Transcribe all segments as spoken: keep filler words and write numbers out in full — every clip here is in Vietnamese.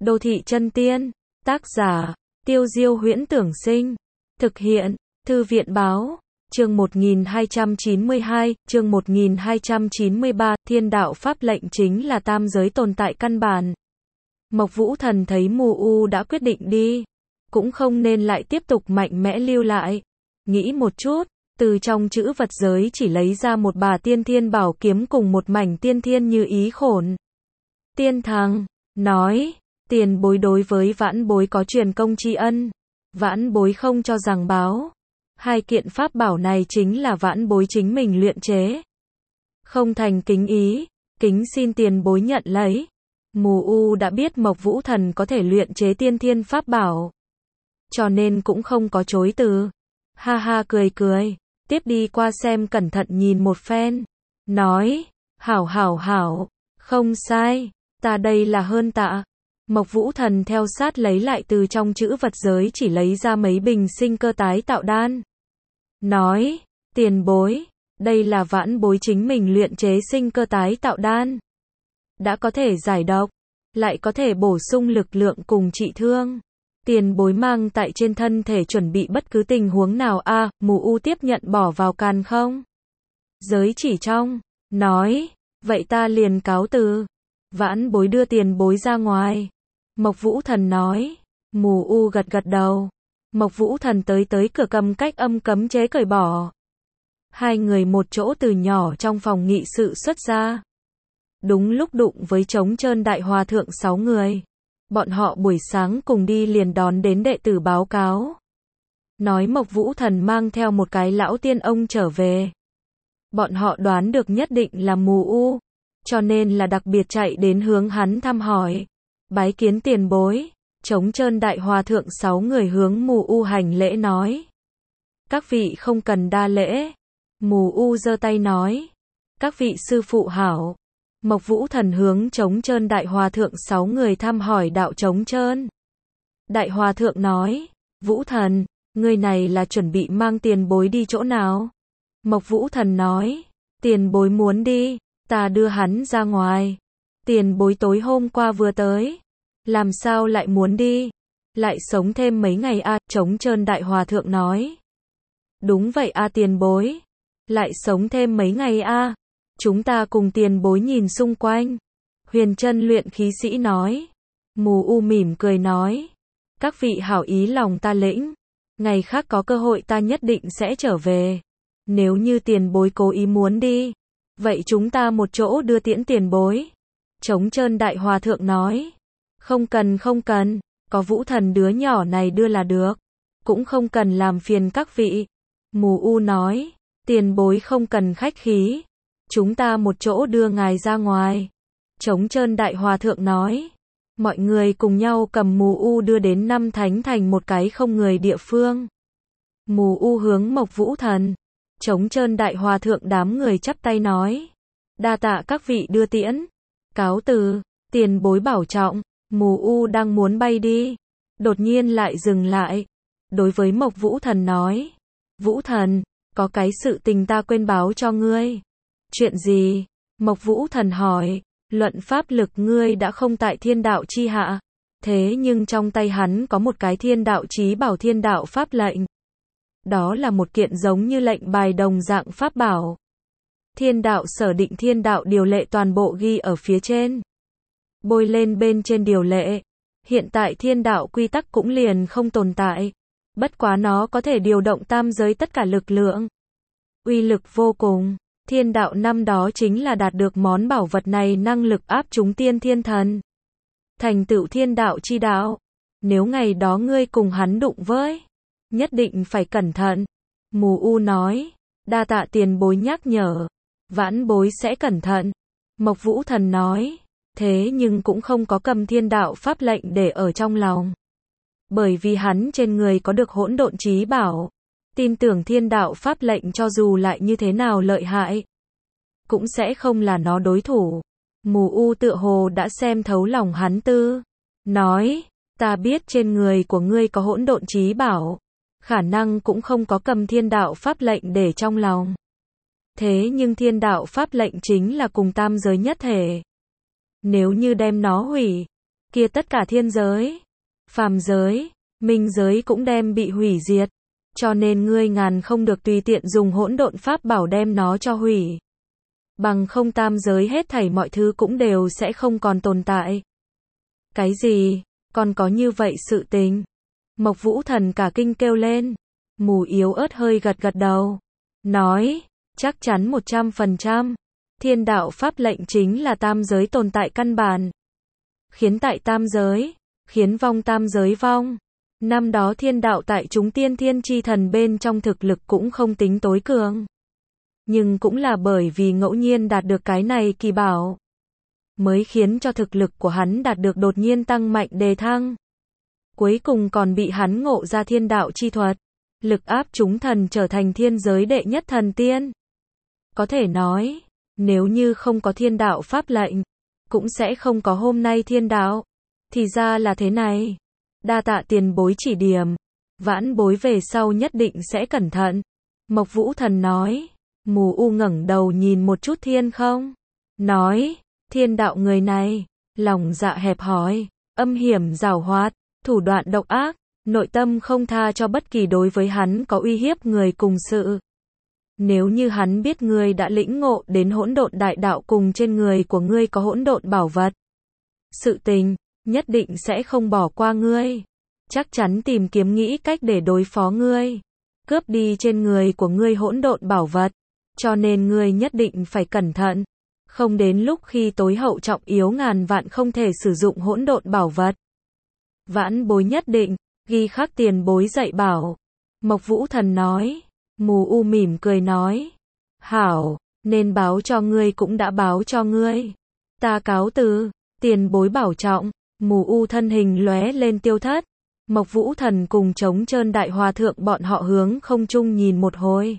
Đô thị chân tiên. Tác giả, Tiêu Diêu Huyễn Tưởng Sinh. Thực hiện, Thư viện Báo. Chương một nghìn hai trăm chín mươi hai, chương một nghìn hai trăm chín mươi ba, thiên đạo pháp lệnh chính là tam giới tồn tại căn bản. Mộc Vũ Thần thấy Mù U đã quyết định đi, cũng không nên lại tiếp tục mạnh mẽ lưu lại. Nghĩ một chút, từ trong chữ vật giới chỉ lấy ra một bà tiên thiên bảo kiếm cùng một mảnh tiên thiên như ý khổn. Tiên thằng, nói, tiền bối đối với vãn bối có truyền công tri ân. Vãn bối không cho rằng báo. Hai kiện pháp bảo này chính là vãn bối chính mình luyện chế. Không thành kính ý, kính xin tiền bối nhận lấy. Mù U đã biết Mộc Vũ Thần có thể luyện chế tiên thiên pháp bảo, cho nên cũng không có chối từ. Ha ha cười cười, tiếp đi qua xem cẩn thận nhìn một phen. Nói, hảo hảo hảo, không sai, ta đây là hơn tạ. Mộc Vũ Thần theo sát lấy lại từ trong chữ vật giới chỉ lấy ra mấy bình sinh cơ tái tạo đan. Nói, tiền bối, đây là vãn bối chính mình luyện chế sinh cơ tái tạo đan. Đã có thể giải độc, lại có thể bổ sung lực lượng cùng trị thương. Tiền bối mang tại trên thân thể chuẩn bị bất cứ tình huống nào a à, Mù U tiếp nhận bỏ vào càn không. Giới chỉ trong, nói, vậy ta liền cáo từ. Vãn bối đưa tiền bối ra ngoài. Mộc Vũ Thần nói. Mù U gật gật đầu. Mộc Vũ Thần tới tới cửa cầm cách âm cấm chế cởi bỏ. Hai người một chỗ từ nhỏ trong phòng nghị sự xuất ra. Đúng lúc đụng với trống trơn đại hòa thượng sáu người. Bọn họ buổi sáng cùng đi liền đón đến đệ tử báo cáo. Nói Mộc Vũ Thần mang theo một cái lão tiên ông trở về. Bọn họ đoán được nhất định là Mù U, cho nên là đặc biệt chạy đến hướng hắn thăm hỏi. Bái kiến tiền bối. Trống trơn đại hòa thượng sáu người hướng Mù U hành lễ nói. Các vị không cần đa lễ. Mù U giơ tay nói. Các vị sư phụ hảo. Mộc Vũ Thần hướng trống trơn đại hòa thượng sáu người thăm hỏi đạo trống trơn. Đại hòa thượng nói. Vũ Thần, người này là chuẩn bị mang tiền bối đi chỗ nào? Mộc Vũ Thần nói. Tiền bối muốn đi, ta đưa hắn ra ngoài. Tiền bối tối hôm qua vừa tới. Làm sao lại muốn đi? Lại sống thêm mấy ngày a à, trống trơn đại hòa thượng nói. Đúng vậy a à, tiền bối. Lại sống thêm mấy ngày a à. Chúng ta cùng tiền bối nhìn xung quanh. Huyền chân luyện khí sĩ nói. Mù U mỉm cười nói. Các vị hảo ý lòng ta lĩnh. Ngày khác có cơ hội ta nhất định sẽ trở về. Nếu như tiền bối cố ý muốn đi, vậy chúng ta một chỗ đưa tiễn tiền bối. Trống trơn đại hòa thượng nói. Không cần không cần, có Vũ Thần đứa nhỏ này đưa là được. Cũng không cần làm phiền các vị. Mù U nói. Tiền bối không cần khách khí. Chúng ta một chỗ đưa ngài ra ngoài. Trống trơn đại hòa thượng nói. Mọi người cùng nhau cầm Mù U đưa đến Năm Thánh Thành một cái không người địa phương. Mù U hướng Mộc Vũ Thần. Trống trơn đại hòa thượng đám người chắp tay nói. Đa tạ các vị đưa tiễn. Cáo từ, tiền bối bảo trọng. Mù U đang muốn bay đi. Đột nhiên lại dừng lại. Đối với Mộc Vũ Thần nói. Vũ Thần, có cái sự tình ta quên báo cho ngươi. Chuyện gì? Mộc Vũ Thần hỏi. Luận pháp lực ngươi đã không tại thiên đạo chi hạ. Thế nhưng trong tay hắn có một cái thiên đạo chí bảo thiên đạo pháp lệnh. Đó là một kiện giống như lệnh bài đồng dạng pháp bảo. Thiên đạo sở định thiên đạo điều lệ toàn bộ ghi ở phía trên. Bôi lên bên trên điều lệ. Hiện tại thiên đạo quy tắc cũng liền không tồn tại. Bất quá nó có thể điều động tam giới tất cả lực lượng. Uy lực vô cùng. Thiên đạo năm đó chính là đạt được món bảo vật này năng lực áp chúng tiên thiên thần. Thành tựu thiên đạo chi đạo. Nếu ngày đó ngươi cùng hắn đụng với, nhất định phải cẩn thận. Mù U nói. Đa tạ tiền bối nhắc nhở. Vãn bối sẽ cẩn thận. Mộc Vũ Thần nói. Thế nhưng cũng không có cầm thiên đạo pháp lệnh để ở trong lòng. Bởi vì hắn trên người có được hỗn độn chí bảo. Tin tưởng thiên đạo pháp lệnh cho dù lại như thế nào lợi hại, cũng sẽ không là nó đối thủ. Mù U tựa hồ đã xem thấu lòng hắn tư. Nói, ta biết trên người của ngươi có hỗn độn chí bảo. Khả năng cũng không có cầm thiên đạo pháp lệnh để trong lòng. Thế nhưng thiên đạo pháp lệnh chính là cùng tam giới nhất thể. Nếu như đem nó hủy, kia tất cả thiên giới, phàm giới, minh giới cũng đem bị hủy diệt. Cho nên ngươi ngàn không được tùy tiện dùng hỗn độn pháp bảo đem nó cho hủy. Bằng không tam giới hết thảy mọi thứ cũng đều sẽ không còn tồn tại. Cái gì? Còn có như vậy sự tình? Mộc Vũ Thần cả kinh kêu lên. Mù yếu ớt hơi gật gật đầu. Nói, chắc chắn một trăm phần trăm. Thiên đạo pháp lệnh chính là tam giới tồn tại căn bản. Khiến tại tam giới, khiến vong tam giới vong. Năm đó thiên đạo tại chúng tiên thiên chi thần bên trong thực lực cũng không tính tối cường. Nhưng cũng là bởi vì ngẫu nhiên đạt được cái này kỳ bảo, mới khiến cho thực lực của hắn đạt được đột nhiên tăng mạnh đề thăng. Cuối cùng còn bị hắn ngộ ra thiên đạo chi thuật, lực áp chúng thần trở thành thiên giới đệ nhất thần tiên. Có thể nói, nếu như không có thiên đạo pháp lệnh, cũng sẽ không có hôm nay thiên đạo. Thì ra là thế này. Đa tạ tiền bối chỉ điểm. Vãn bối về sau nhất định sẽ cẩn thận. Mộc Vũ Thần nói. Mù u ngẩng đầu nhìn một chút thiên không. Nói, thiên đạo người này, lòng dạ hẹp hòi, âm hiểm giảo hoạt, thủ đoạn độc ác, nội tâm không tha cho bất kỳ đối với hắn có uy hiếp người cùng sự. Nếu như hắn biết ngươi đã lĩnh ngộ đến hỗn độn đại đạo cùng trên người của ngươi có hỗn độn bảo vật, sự tình, nhất định sẽ không bỏ qua ngươi. Chắc chắn tìm kiếm nghĩ cách để đối phó ngươi. Cướp đi trên người của ngươi hỗn độn bảo vật. Cho nên ngươi nhất định phải cẩn thận. Không đến lúc khi tối hậu trọng yếu ngàn vạn không thể sử dụng hỗn độn bảo vật. Vãn bối nhất định, ghi khắc tiền bối dạy bảo. Mộc Vũ Thần nói. Mù u mỉm cười nói. Hảo, nên báo cho ngươi cũng đã báo cho ngươi. Ta cáo từ, tiền bối bảo trọng. Mù u thân hình lóe lên tiêu thất. Mộc Vũ Thần cùng Trống Trơn Đại Hòa Thượng bọn họ hướng không trung nhìn một hồi.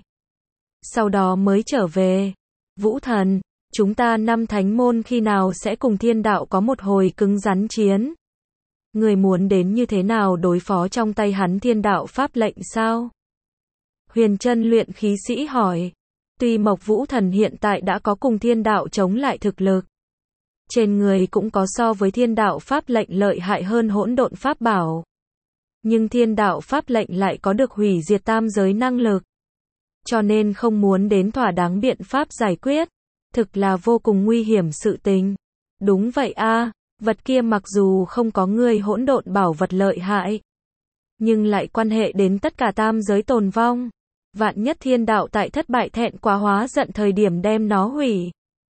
Sau đó mới trở về. Vũ Thần, chúng ta năm thánh môn khi nào sẽ cùng thiên đạo có một hồi cứng rắn chiến? Người muốn đến như thế nào đối phó trong tay hắn thiên đạo pháp lệnh sao? Huyền Chân luyện khí sĩ hỏi. Tuy Mộc Vũ Thần hiện tại đã có cùng thiên đạo chống lại thực lực, trên người cũng có so với thiên đạo pháp lệnh lợi hại hơn hỗn độn pháp bảo. Nhưng thiên đạo pháp lệnh lại có được hủy diệt tam giới năng lực. Cho nên không muốn đến thỏa đáng biện pháp giải quyết. Thực là vô cùng nguy hiểm sự tình. Đúng vậy a, vật kia mặc dù không có người hỗn độn bảo vật lợi hại, nhưng lại quan hệ đến tất cả tam giới tồn vong. Vạn nhất thiên đạo tại thất bại thẹn quá hóa giận thời điểm đem nó hủy.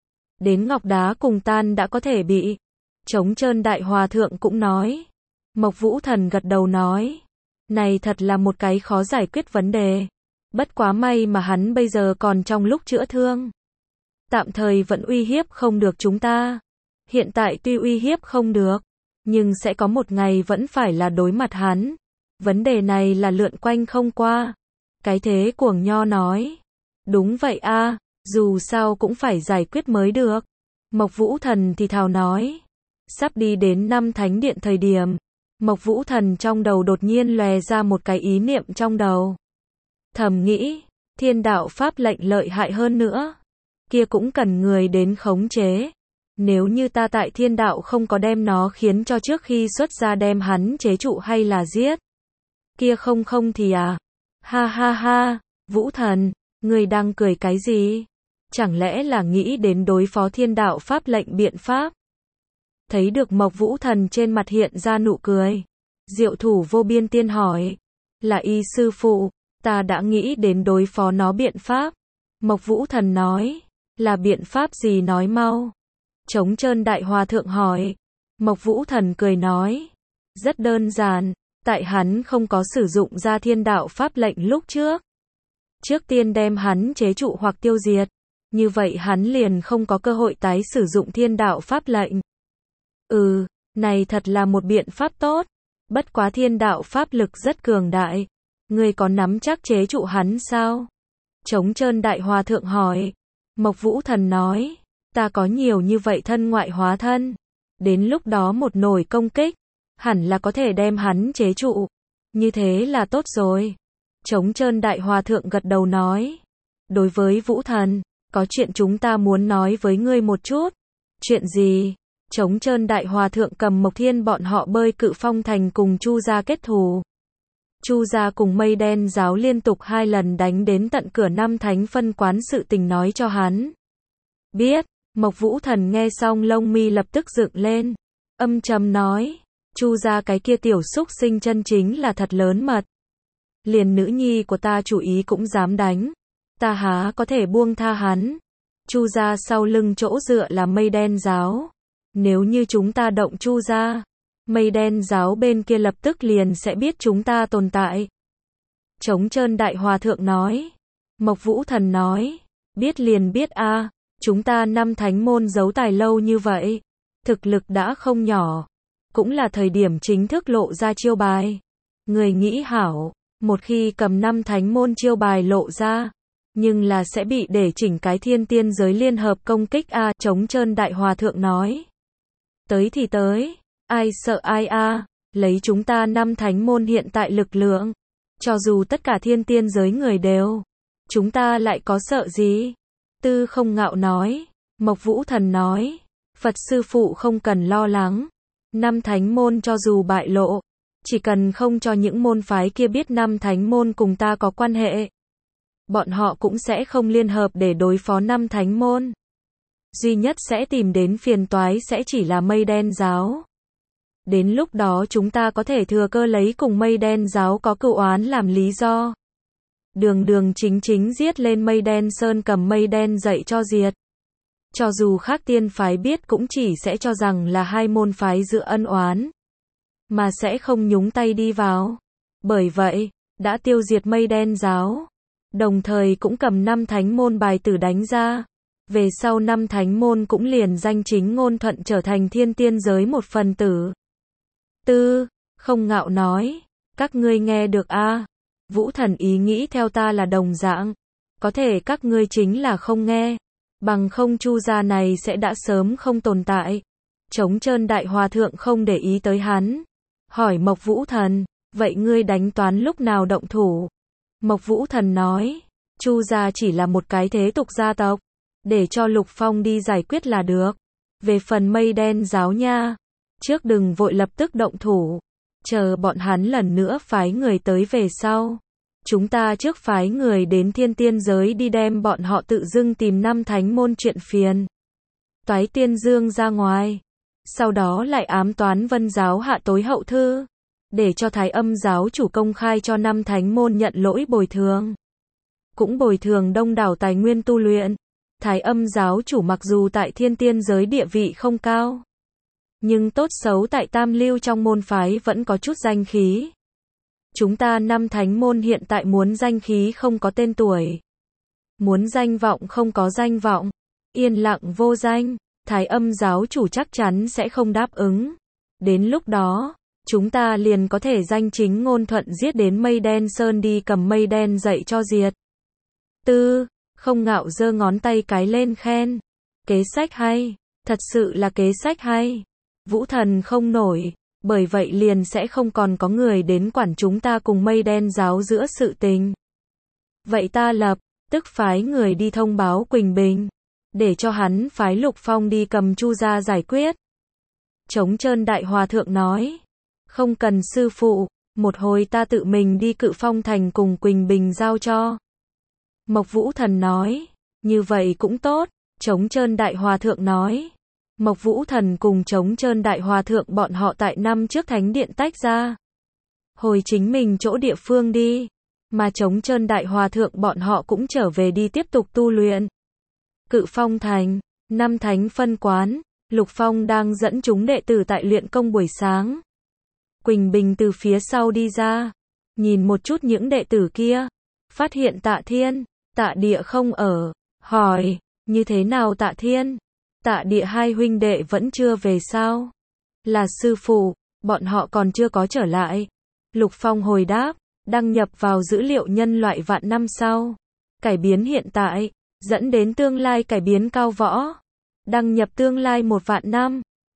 Đến ngọc đá cùng tan đã có thể bị. Trống Trơn Đại Hòa Thượng cũng nói. Mộc Vũ Thần gật đầu nói. Này thật là một cái khó giải quyết vấn đề. Bất quá may mà hắn bây giờ còn trong lúc chữa thương. Tạm thời vẫn uy hiếp không được chúng ta. Hiện tại tuy uy hiếp không được, nhưng sẽ có một ngày vẫn phải là đối mặt hắn. Vấn đề này là lượn quanh không qua. Cái thế cuồng nho nói. Đúng vậy a, dù sao cũng phải giải quyết mới được. Mộc Vũ Thần thì thào nói. Sắp đi đến năm thánh điện thời điểm. Mộc Vũ Thần trong đầu đột nhiên lòe ra một cái ý niệm trong đầu. Thầm nghĩ, thiên đạo pháp lệnh lợi hại hơn nữa. Kia cũng cần người đến khống chế. Nếu như ta tại thiên đạo không có đem nó khiến cho trước khi xuất ra đem hắn chế trụ hay là giết. Kia không không thì à. Ha ha ha, Vũ Thần, người đang cười cái gì? Chẳng lẽ là nghĩ đến đối phó thiên đạo pháp lệnh biện pháp? Thấy được Mộc Vũ Thần trên mặt hiện ra nụ cười. Diệu Thủ Vô Biên Tiên hỏi. Là y sư phụ, ta đã nghĩ đến đối phó nó biện pháp. Mộc Vũ Thần nói. Là biện pháp gì nói mau? Trống Trơn Đại Hòa Thượng hỏi. Mộc Vũ Thần cười nói. Rất đơn giản, tại hắn không có sử dụng ra thiên đạo pháp lệnh lúc trước. Trước tiên đem hắn chế trụ hoặc tiêu diệt. Như vậy hắn liền không có cơ hội tái sử dụng thiên đạo pháp lệnh. Ừ, này thật là một biện pháp tốt. Bất quá thiên đạo pháp lực rất cường đại. Ngươi có nắm chắc chế trụ hắn sao? Trống Trơn Đại Hòa Thượng hỏi. Mộc Vũ Thần nói. Ta có nhiều như vậy thân ngoại hóa thân. Đến lúc đó một nổi công kích, hẳn là có thể đem hắn chế trụ. Như thế là tốt rồi. Trống Trơn Đại Hòa Thượng gật đầu nói. Đối với Vũ Thần, có chuyện chúng ta muốn nói với ngươi một chút. Chuyện gì? Trống Trơn Đại Hòa Thượng cầm Mộc Thiên bọn họ bơi Cự Phong Thành cùng Chu gia kết thù. Chu gia cùng Mây Đen giáo liên tục hai lần đánh đến tận cửa Năm Thánh phân quán, sự tình nói cho hắn biết. Mộc Vũ Thần nghe xong lông mi lập tức dựng lên, âm trầm nói, Chu gia cái kia tiểu xúc sinh chân chính là thật lớn mật. Liền nữ nhi của ta chủ ý cũng dám đánh, ta há có thể buông tha hắn. Chu gia sau lưng chỗ dựa là Mây Đen giáo, nếu như chúng ta động Chu gia, Mây Đen giáo bên kia lập tức liền sẽ biết chúng ta tồn tại. Trống Trơn Đại Hòa Thượng nói. Mộc Vũ Thần nói, biết liền biết a, à, chúng ta Năm Thánh môn giấu tài lâu như vậy, thực lực đã không nhỏ, cũng là thời điểm chính thức lộ ra chiêu bài. Người nghĩ hảo, một khi cầm Năm Thánh môn chiêu bài lộ ra, nhưng là sẽ bị để chỉnh cái thiên tiên giới liên hợp công kích a, à, Trống Trơn Đại Hòa Thượng nói. Tới thì tới, ai sợ ai a, à, lấy chúng ta Năm Thánh môn hiện tại lực lượng, cho dù tất cả thiên tiên giới người đều, chúng ta lại có sợ gì? Tư Không Ngạo nói. Mộc Vũ Thần nói, Phật sư phụ không cần lo lắng, Năm Thánh môn cho dù bại lộ, chỉ cần không cho những môn phái kia biết Năm Thánh môn cùng ta có quan hệ, bọn họ cũng sẽ không liên hợp để đối phó Năm Thánh môn. Duy nhất sẽ tìm đến phiền toái sẽ chỉ là Mây Đen giáo. Đến lúc đó chúng ta có thể thừa cơ lấy cùng Mây Đen giáo có cựu oán làm lý do, đường đường chính chính giết lên Mây Đen Sơn, cầm Mây Đen dậy cho diệt. Cho dù khác tiên phái biết cũng chỉ sẽ cho rằng là hai môn phái giữa ân oán, mà sẽ không nhúng tay đi vào. Bởi vậy, đã tiêu diệt Mây Đen giáo, đồng thời cũng cầm Năm Thánh môn bài tử đánh ra. Về sau Năm Thánh môn cũng liền danh chính ngôn thuận trở thành thiên tiên giới một phần tử. Tư Không Ngạo nói, các ngươi nghe được a? À? Vũ Thần ý nghĩ theo ta là đồng dạng, có thể các ngươi chính là không nghe, bằng không Chu gia này sẽ đã sớm không tồn tại. Trống Trơn Đại Hòa Thượng không để ý tới hắn, hỏi Mộc Vũ Thần, vậy ngươi đánh toán lúc nào động thủ? Mộc Vũ Thần nói, Chu gia chỉ là một cái thế tục gia tộc, để cho Lục Phong đi giải quyết là được. Về phần Mây Đen giáo nha, trước đừng vội lập tức động thủ, chờ bọn hắn lần nữa phái người tới về sau, chúng ta trước phái người đến thiên tiên giới đi đem bọn họ tự dưng tìm Năm Thánh môn chuyện phiền toái tiên dương ra ngoài, sau đó lại ám toán Vân giáo hạ tối hậu thư, để cho Thái Âm giáo chủ công khai cho Năm Thánh môn nhận lỗi bồi thường, cũng bồi thường đông đảo tài nguyên tu luyện. Thái Âm giáo chủ mặc dù tại thiên tiên giới địa vị không cao, nhưng tốt xấu tại tam lưu trong môn phái vẫn có chút danh khí. Chúng ta Năm Thánh môn hiện tại muốn danh khí không có tên tuổi, muốn danh vọng không có danh vọng, yên lặng vô danh, Thái Âm giáo chủ chắc chắn sẽ không đáp ứng. Đến lúc đó, chúng ta liền có thể danh chính ngôn thuận giết đến Mây Đen Sơn đi cầm Mây Đen dậy cho diệt. Tư Không Ngạo giơ ngón tay cái lên khen, kế sách hay, thật sự là kế sách hay. Vũ Thần không nổi, bởi vậy liền sẽ không còn có người đến quản chúng ta cùng Mây Đen giáo giữa sự tình. Vậy ta lập tức phái người đi thông báo Quỳnh Bình, để cho hắn phái Lục Phong đi cầm Chu gia giải quyết. Trống Trơn Đại Hòa Thượng nói, không cần sư phụ, một hồi ta tự mình đi Cự Phong Thành cùng Quỳnh Bình giao cho. Mộc Vũ Thần nói, như vậy cũng tốt. Trống Trơn Đại Hòa Thượng nói, Mộc Vũ Thần cùng Trống Trơn Đại Hòa Thượng bọn họ tại năm trước thánh điện tách ra, hồi chính mình chỗ địa phương đi, mà Trống Trơn Đại Hòa Thượng bọn họ cũng trở về đi tiếp tục tu luyện. Cự Phong Thành, Năm Thánh phân quán, Lục Phong đang dẫn chúng đệ tử tại luyện công buổi sáng. Quỳnh Bình từ phía sau đi ra, nhìn một chút những đệ tử kia, phát hiện Tạ Thiên, Tạ Địa không ở, hỏi, như thế nào Tạ Thiên? Tạ Địa hai huynh đệ vẫn chưa về sao? Là sư phụ, bọn họ còn chưa có trở lại. Lục Phong hồi đáp, đăng nhập vào dữ liệu nhân loại vạn năm sau, cải biến hiện tại, dẫn đến tương lai cải biến cao võ. Đăng nhập tương lai một vạn năm.